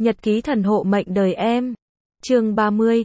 Nhật ký thần hộ mệnh đời em. Chương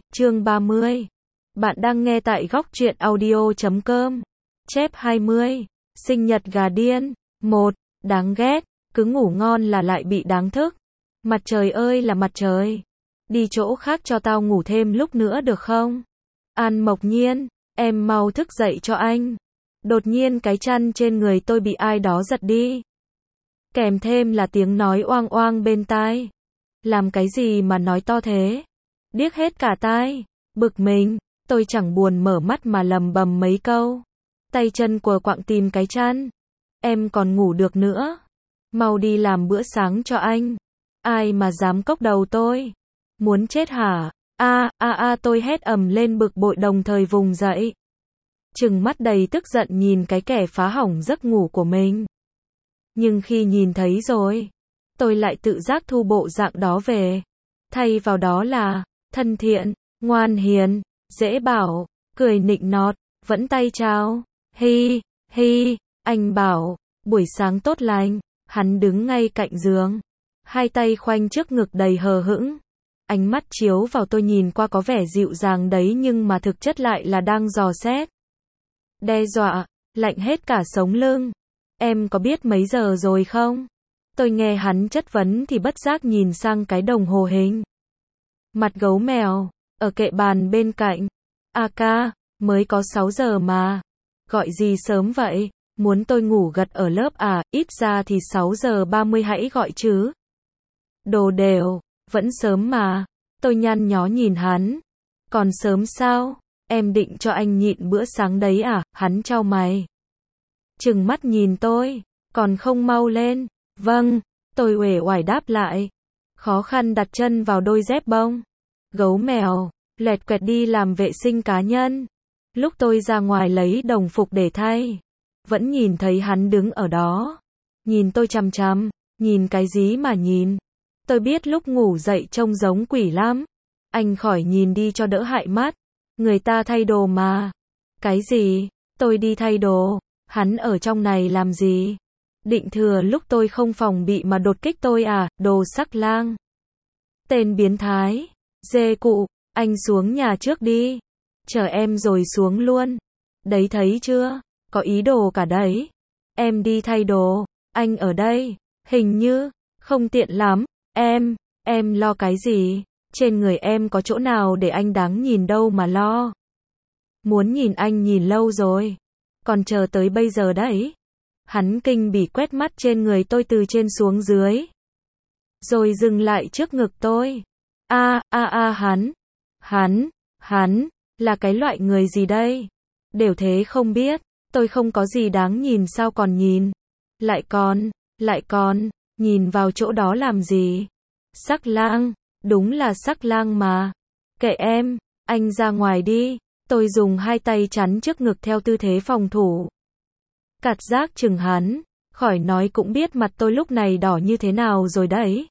30. Bạn đang nghe tại góc truyện audio.com. Chép 20. Sinh nhật gà điên. 1. Đáng ghét. Cứ ngủ ngon là lại bị đáng thức. Mặt trời ơi là mặt trời. Đi chỗ khác cho tao ngủ thêm lúc nữa được không? An Mộc Nhiên, em mau thức dậy cho anh. Đột nhiên cái chăn trên người tôi bị ai đó giật đi. Kèm thêm là tiếng nói oang oang bên tai. Làm cái gì mà nói to thế? Điếc hết cả tai. Bực mình, tôi chẳng buồn mở mắt mà lầm bầm mấy câu. Tay chân quờ quạng tìm cái chăn. Em còn ngủ được nữa. Mau đi làm bữa sáng cho anh. Ai mà dám cốc đầu tôi? Muốn chết hả? Tôi hét ầm lên bực bội đồng thời vùng dậy. Trừng mắt đầy tức giận nhìn cái kẻ phá hỏng giấc ngủ của mình. Nhưng khi nhìn thấy rồi, tôi lại tự giác thu bộ dạng đó về. Thay vào đó là, thân thiện, ngoan hiền, dễ bảo, cười nịnh nọt, vẫn tay chào. Hi, anh Bảo, buổi sáng tốt lành. Hắn đứng ngay cạnh giường, hai tay khoanh trước ngực đầy hờ hững. Ánh mắt chiếu vào tôi nhìn qua có vẻ dịu dàng đấy nhưng mà thực chất lại là đang dò xét. Đe dọa, lạnh hết cả sống lưng. Em có biết mấy giờ rồi không? Tôi nghe hắn chất vấn thì bất giác nhìn sang cái đồng hồ hình mặt gấu mèo, ở kệ bàn bên cạnh. Ca, mới có 6 giờ mà. Gọi gì sớm vậy? Muốn tôi ngủ gật ở lớp à? Ít ra thì 6 giờ 30 hãy gọi chứ. Đồ đều, vẫn sớm mà. Tôi nhăn nhó nhìn hắn. Còn sớm sao? Em định cho anh nhịn bữa sáng đấy à? Hắn chau mày. Trừng mắt nhìn tôi. Còn không mau lên. Vâng, tôi uể oải đáp lại. Khó khăn đặt chân vào đôi dép bông. Gấu mèo, lẹt quẹt đi làm vệ sinh cá nhân. Lúc tôi ra ngoài lấy đồng phục để thay, vẫn nhìn thấy hắn đứng ở đó. Nhìn tôi chằm chằm, nhìn cái gì mà nhìn. Tôi biết lúc ngủ dậy trông giống quỷ lắm. Anh khỏi nhìn đi cho đỡ hại mắt. Người ta thay đồ mà. Cái gì? Tôi đi thay đồ. Hắn ở trong này làm gì? Định thừa lúc tôi không phòng bị mà đột kích tôi à? Đồ sắc lang. Tên biến thái. Dê cụ, anh xuống nhà trước đi. Chờ em rồi xuống luôn. Đấy thấy chưa? Có ý đồ cả đấy. Em đi thay đồ. Anh ở đây. Hình như không tiện lắm. Em lo cái gì? Trên người em có chỗ nào để anh đáng nhìn đâu mà lo. Muốn nhìn anh nhìn lâu rồi. Còn chờ tới bây giờ đấy. Hắn kinh bỉ quét mắt trên người tôi từ trên xuống dưới. Rồi dừng lại trước ngực tôi. Hắn, là cái loại người gì đây? Đều thế không biết, tôi không có gì đáng nhìn sao còn nhìn. Lại còn, nhìn vào chỗ đó làm gì? Sắc lang, đúng là sắc lang mà. Kệ em, anh ra ngoài đi. Tôi dùng hai tay chắn trước ngực theo tư thế phòng thủ. Cặt giác chừng hắn, khỏi nói cũng biết mặt tôi lúc này đỏ như thế nào rồi đấy.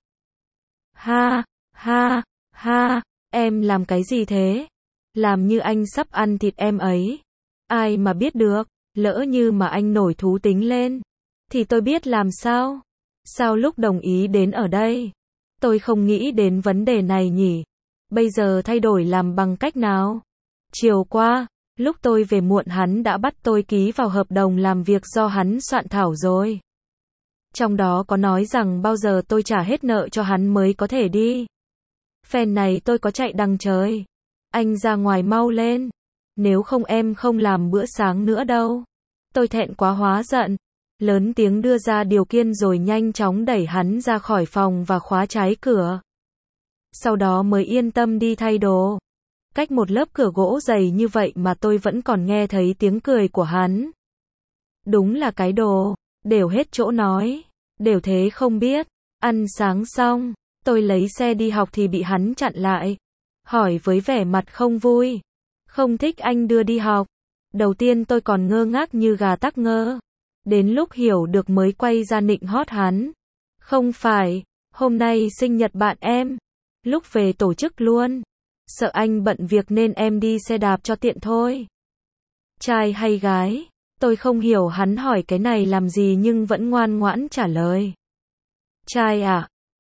Ha, em làm cái gì thế? Làm như anh sắp ăn thịt em ấy. Ai mà biết được, lỡ như mà anh nổi thú tính lên, thì tôi biết làm sao? Sao lúc đồng ý đến ở đây, tôi không nghĩ đến vấn đề này nhỉ? Bây giờ thay đổi làm bằng cách nào? Chiều qua, lúc tôi về muộn hắn đã bắt tôi ký vào hợp đồng làm việc do hắn soạn thảo rồi. Trong đó có nói rằng bao giờ tôi trả hết nợ cho hắn mới có thể đi. Phen này tôi có chạy đằng trời. Anh ra ngoài mau lên. Nếu không em không làm bữa sáng nữa đâu. Tôi thẹn quá hóa giận. Lớn tiếng đưa ra điều kiện rồi nhanh chóng đẩy hắn ra khỏi phòng và khóa trái cửa. Sau đó mới yên tâm đi thay đồ. Cách một lớp cửa gỗ dày như vậy mà tôi vẫn còn nghe thấy tiếng cười của hắn. Đúng là cái đồ, đều hết chỗ nói. Đều thế không biết. Ăn sáng xong, tôi lấy xe đi học thì bị hắn chặn lại. Hỏi với vẻ mặt không vui. Không thích anh đưa đi học. Đầu tiên tôi còn ngơ ngác như gà tắc ngơ. Đến lúc hiểu được mới quay ra nịnh hót hắn. Không phải, hôm nay sinh nhật bạn em. Lúc về tổ chức luôn. Sợ anh bận việc nên em đi xe đạp cho tiện thôi. Trai hay gái? Tôi không hiểu hắn hỏi cái này làm gì nhưng vẫn ngoan ngoãn trả lời. Trai à?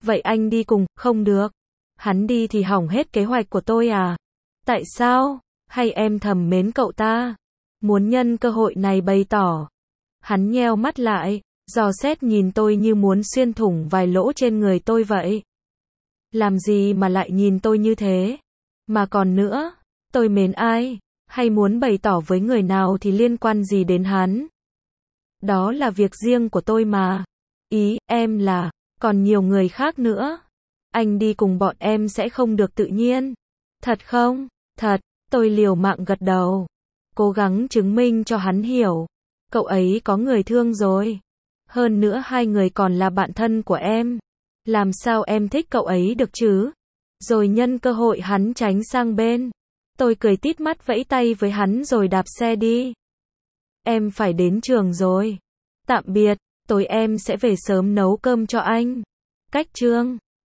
Vậy anh đi cùng, không được. Hắn đi thì hỏng hết kế hoạch của tôi à? Tại sao? Hay em thầm mến cậu ta? Muốn nhân cơ hội này bày tỏ. Hắn nheo mắt lại, dò xét nhìn tôi như muốn xuyên thủng vài lỗ trên người tôi vậy. Làm gì mà lại nhìn tôi như thế? Mà còn nữa, tôi mến ai, hay muốn bày tỏ với người nào thì liên quan gì đến hắn? Đó là việc riêng của tôi mà. Ý em là, còn nhiều người khác nữa. Anh đi cùng bọn em sẽ không được tự nhiên. Thật không? Thật, tôi liều mạng gật đầu. Cố gắng chứng minh cho hắn hiểu. Cậu ấy có người thương rồi. Hơn nữa hai người còn là bạn thân của em. Làm sao em thích cậu ấy được chứ? Rồi nhân cơ hội hắn tránh sang bên. Tôi cười tít mắt vẫy tay với hắn rồi đạp xe đi. Em phải đến trường rồi. Tạm biệt, tối em sẽ về sớm nấu cơm cho anh. Cách chương